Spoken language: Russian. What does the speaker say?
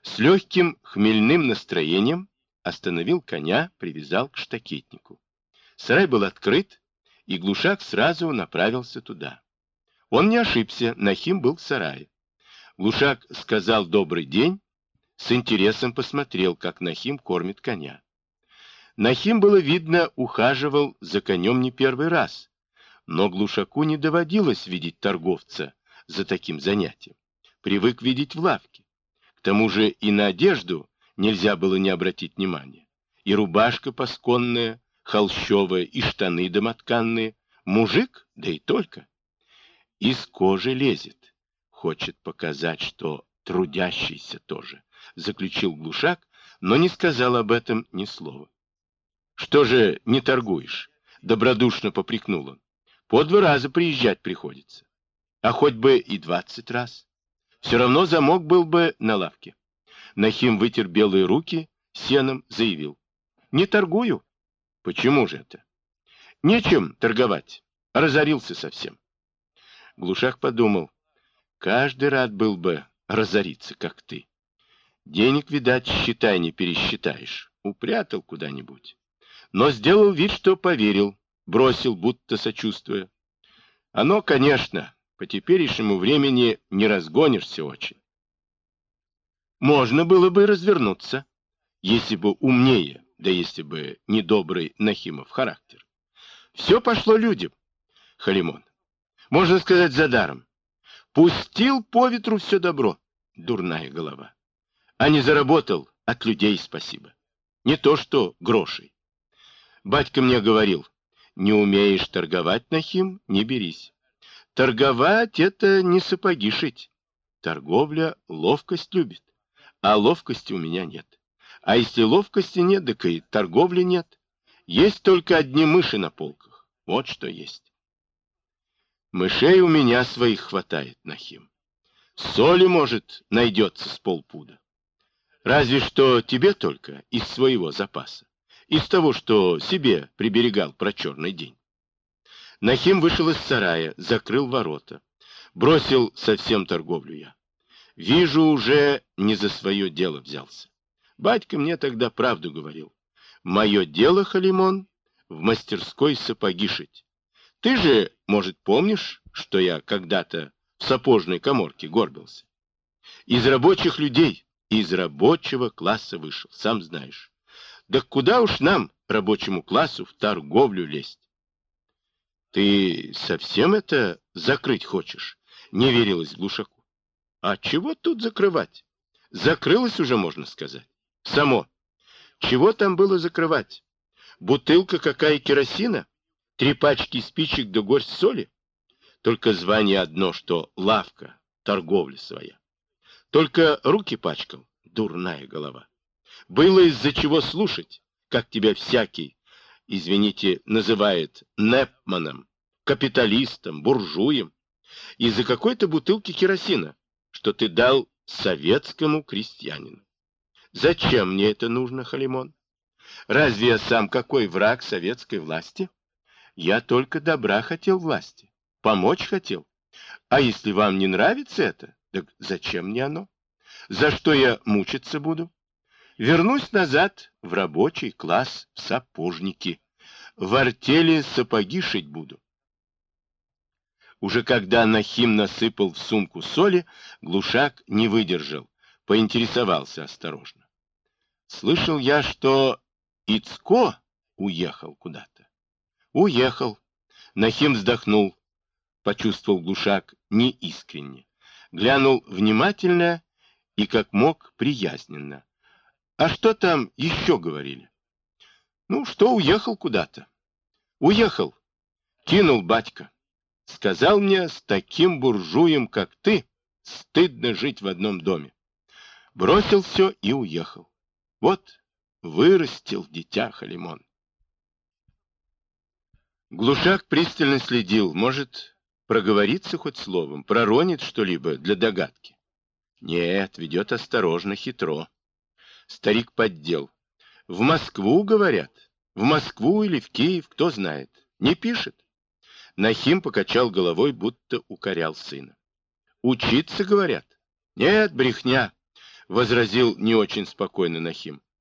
С легким хмельным настроением остановил коня, привязал к штакетнику. Сарай был открыт, и Глушак сразу направился туда. Он не ошибся, Нахим был в сарае. Глушак сказал «добрый день», с интересом посмотрел, как Нахим кормит коня. Нахим, было видно, ухаживал за конем не первый раз, но Глушаку не доводилось видеть торговца за таким занятием. Привык видеть в лавке. К тому же и на одежду нельзя было не обратить внимания. И рубашка пасконная, холщовая, и штаны домотканные. Мужик, да и только. Из кожи лезет. Хочет показать, что трудящийся тоже, заключил Глушак, но не сказал об этом ни слова. Что же не торгуешь? Добродушно попрекнул он. По 2 раза приезжать приходится. А хоть бы и 20 раз. Все равно замок был бы на лавке. Нахим вытер белые руки, сеном заявил. Не торгую. Почему же это? Нечем торговать. Разорился совсем. Глушак подумал. Каждый рад был бы разориться, как ты. Денег, видать, считай, не пересчитаешь. Упрятал куда-нибудь. Но сделал вид, что поверил. Бросил, будто сочувствуя. Оно, конечно, по теперешнему времени не разгонишься очень. Можно было бы развернуться, если бы умнее, да если бы недобрый Нахимов характер. Все пошло людям, Халимон. Можно сказать, за даром. Пустил по ветру все добро. Дурная голова. А не заработал, от людей спасибо. Не то что грошей. Батька мне говорил, не умеешь торговать, Нахим, не берись. Торговать — это не сапоги шить. Торговля ловкость любит, а ловкости у меня нет. А если ловкости нет, так и торговли нет. Есть только одни мыши на полках. Вот что есть. Мышей у меня своих хватает, Нахим. Соли, может, найдется с полпуда. Разве что тебе только из своего запаса. Из того, что себе приберегал про черный день. Нахим вышел из сарая, закрыл ворота. Бросил совсем торговлю я. Вижу, уже не за свое дело взялся. Батька мне тогда правду говорил. Мое дело, Халимон, в мастерской сапоги шить. Ты же, может, помнишь, что я когда-то в сапожной каморке горбился? Из рабочих людей, из рабочего класса вышел, сам знаешь. Да куда уж нам, рабочему классу, в торговлю лезть? Ты совсем это закрыть хочешь? Не верилось Глушаку. А чего тут закрывать? Закрылось уже, можно сказать. Само. Чего там было закрывать? Бутылка какая керосина? 3 пачки спичек да горсть соли? Только звание одно, что лавка, торговля своя. Только руки пачкал, дурная голова. Было из-за чего слушать, как тебя всякий, извините, называет непманом, капиталистом, буржуем, из-за какой-то бутылки керосина, что ты дал советскому крестьянину. Зачем мне это нужно, Халимон? Разве я сам какой враг советской власти? Я только добра хотел власти, помочь хотел. А если вам не нравится это, так зачем мне оно? За что я мучиться буду? Вернусь назад в рабочий класс, в сапожники. В артели сапоги шить буду. Уже когда Нахим насыпал в сумку соли, Глушак не выдержал, поинтересовался осторожно. Слышал я, что Ицко уехал куда-то. Уехал. Нахим вздохнул, почувствовал Глушак неискренне. Глянул внимательно и, как мог, приязненно. А что там еще говорили? Ну, что уехал куда-то. Уехал. Кинул батька. Сказал мне, с таким буржуем, как ты, стыдно жить в одном доме. Бросил все и уехал. Вот вырастил дитя Халимон. Глушак пристально следил. Может, проговорится хоть словом, проронит что-либо для догадки. Нет, ведет осторожно, хитро. Старик поддел. В Москву, говорят. В Москву или в Киев, кто знает. Не пишет. Нахим покачал головой, будто укорял сына. Учиться, говорят? Нет, брехня. возразил не очень спокойно Нахим.